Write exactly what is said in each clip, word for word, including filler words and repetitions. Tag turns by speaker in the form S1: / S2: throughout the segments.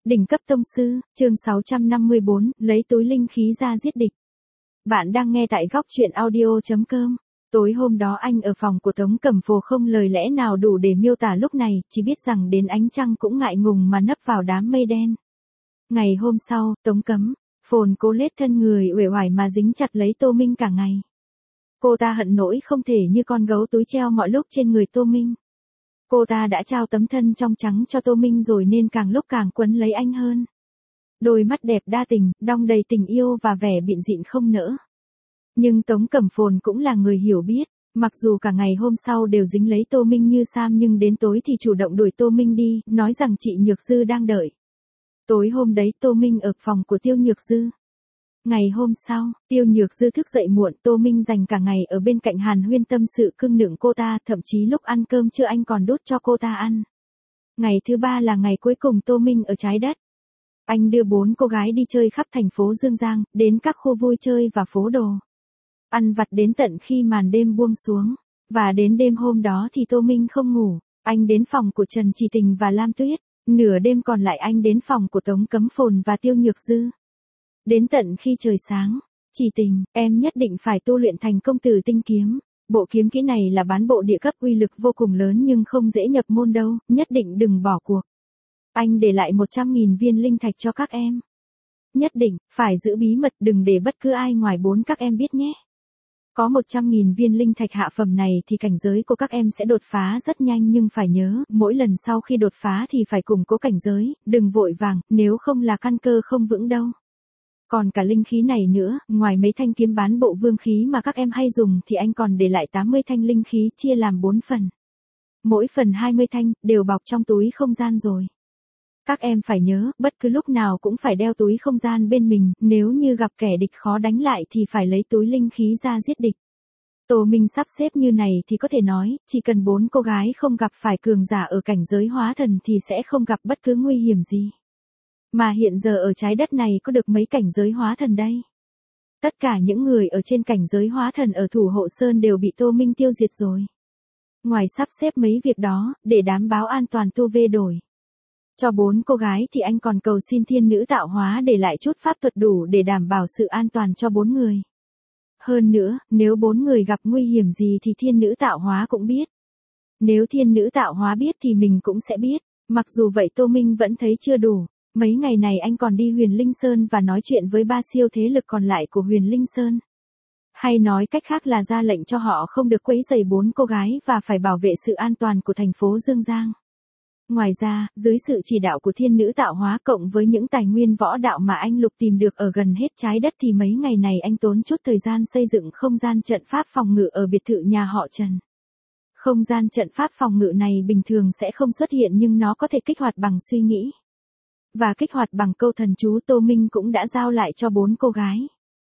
S1: Đỉnh cấp tông sư, chương sáu trăm năm mươi bốn, lấy túi linh khí ra giết địch. Bạn đang nghe tại góc truyện audio chấm com. Tối hôm đó anh ở phòng của Tống Cẩm Phổ không lời lẽ nào đủ để miêu tả lúc này, chỉ biết rằng đến ánh trăng cũng ngại ngùng mà nấp vào đám mây đen. Ngày hôm sau, Tống Cẩm Phồn cố lết thân người uể oải mà dính chặt lấy Tô Minh cả ngày. Cô ta hận nỗi không thể như con gấu túi treo mọi lúc trên người Tô Minh. Cô ta đã trao tấm thân trong trắng cho Tô Minh rồi nên càng lúc càng quấn lấy anh hơn. Đôi mắt đẹp đa tình, đong đầy tình yêu và vẻ bịn dịn không nỡ. Nhưng Tống Cẩm Phồn cũng là người hiểu biết, mặc dù cả ngày hôm sau đều dính lấy Tô Minh như Sam nhưng đến tối thì chủ động đuổi Tô Minh đi, nói rằng chị Nhược Dư đang đợi. Tối hôm đấy Tô Minh ở phòng của Tiêu Nhược Dư. Ngày hôm sau, Tiêu Nhược Dư thức dậy muộn, Tô Minh dành cả ngày ở bên cạnh hàn huyên tâm sự cưng nựng cô ta, thậm chí lúc ăn cơm trưa anh còn đút cho cô ta ăn. Ngày thứ ba là ngày cuối cùng Tô Minh ở trái đất. Anh đưa bốn cô gái đi chơi khắp thành phố Dương Giang, đến các khu vui chơi và phố đồ. Ăn vặt đến tận khi màn đêm buông xuống. Và đến đêm hôm đó thì Tô Minh không ngủ, anh đến phòng của Trần Chỉ Tình và Lam Tuyết. Nửa đêm còn lại anh đến phòng của Tống Cẩm Phồn và Tiêu Nhược Dư. Đến tận khi trời sáng, Chỉ Tình, em nhất định phải tu luyện thành công Tử Tinh kiếm. Bộ kiếm kỹ này là bán bộ địa cấp uy lực vô cùng lớn nhưng không dễ nhập môn đâu, nhất định đừng bỏ cuộc. Anh để lại một trăm nghìn viên linh thạch cho các em. Nhất định, phải giữ bí mật, đừng để bất cứ ai ngoài bốn các em biết nhé. Có một trăm nghìn viên linh thạch hạ phẩm này thì cảnh giới của các em sẽ đột phá rất nhanh nhưng phải nhớ, mỗi lần sau khi đột phá thì phải củng cố cảnh giới, đừng vội vàng, nếu không là căn cơ không vững đâu. Còn cả linh khí này nữa, ngoài mấy thanh kiếm bán bộ vương khí mà các em hay dùng thì anh còn để lại tám mươi thanh linh khí chia làm bốn phần. Mỗi phần hai mươi thanh, đều bọc trong túi không gian rồi. Các em phải nhớ, bất cứ lúc nào cũng phải đeo túi không gian bên mình, nếu như gặp kẻ địch khó đánh lại thì phải lấy túi linh khí ra giết địch. Tô Minh sắp xếp như này thì có thể nói, chỉ cần bốn cô gái không gặp phải cường giả ở cảnh giới hóa thần thì sẽ không gặp bất cứ nguy hiểm gì. Mà hiện giờ ở trái đất này có được mấy cảnh giới hóa thần đây. Tất cả những người ở trên cảnh giới hóa thần ở Thủ Hộ Sơn đều bị Tô Minh tiêu diệt rồi. Ngoài sắp xếp mấy việc đó, để đảm bảo an toàn tu vê đổi cho bốn cô gái thì anh còn cầu xin thiên nữ tạo hóa để lại chút pháp thuật đủ để đảm bảo sự an toàn cho bốn người. Hơn nữa, nếu bốn người gặp nguy hiểm gì thì thiên nữ tạo hóa cũng biết. Nếu thiên nữ tạo hóa biết thì mình cũng sẽ biết. Mặc dù vậy Tô Minh vẫn thấy chưa đủ. Mấy ngày này anh còn đi Huyền Linh Sơn và nói chuyện với ba siêu thế lực còn lại của Huyền Linh Sơn. Hay nói cách khác là ra lệnh cho họ không được quấy rầy bốn cô gái và phải bảo vệ sự an toàn của thành phố Dương Giang. Ngoài ra, dưới sự chỉ đạo của thiên nữ tạo hóa cộng với những tài nguyên võ đạo mà anh Lục tìm được ở gần hết trái đất thì mấy ngày này anh tốn chút thời gian xây dựng không gian trận pháp phòng ngự ở biệt thự nhà họ Trần. Không gian trận pháp phòng ngự này bình thường sẽ không xuất hiện nhưng nó có thể kích hoạt bằng suy nghĩ. Và kích hoạt bằng câu thần chú Tô Minh cũng đã giao lại cho bốn cô gái.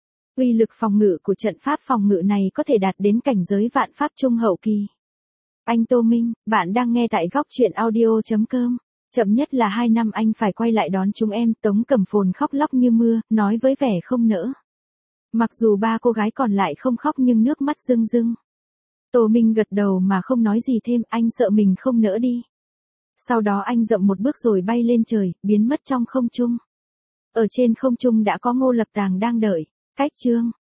S1: Uy lực phòng ngự của trận pháp phòng ngự này có thể đạt đến cảnh giới vạn pháp trung hậu kỳ. Anh Tô Minh, bạn đang nghe tại góc truyện audio chấm com. Chậm nhất là hai năm anh phải quay lại đón chúng em. Tống Cẩm Phồn khóc lóc như mưa, nói với vẻ không nỡ. Mặc dù ba cô gái còn lại không khóc nhưng nước mắt rưng rưng. Tô Minh gật đầu mà không nói gì thêm, anh sợ mình không nỡ đi. Sau đó anh dậm một bước rồi bay lên trời, biến mất trong không trung. Ở trên không trung đã có Ngô Lập Tàng đang đợi. Cách chương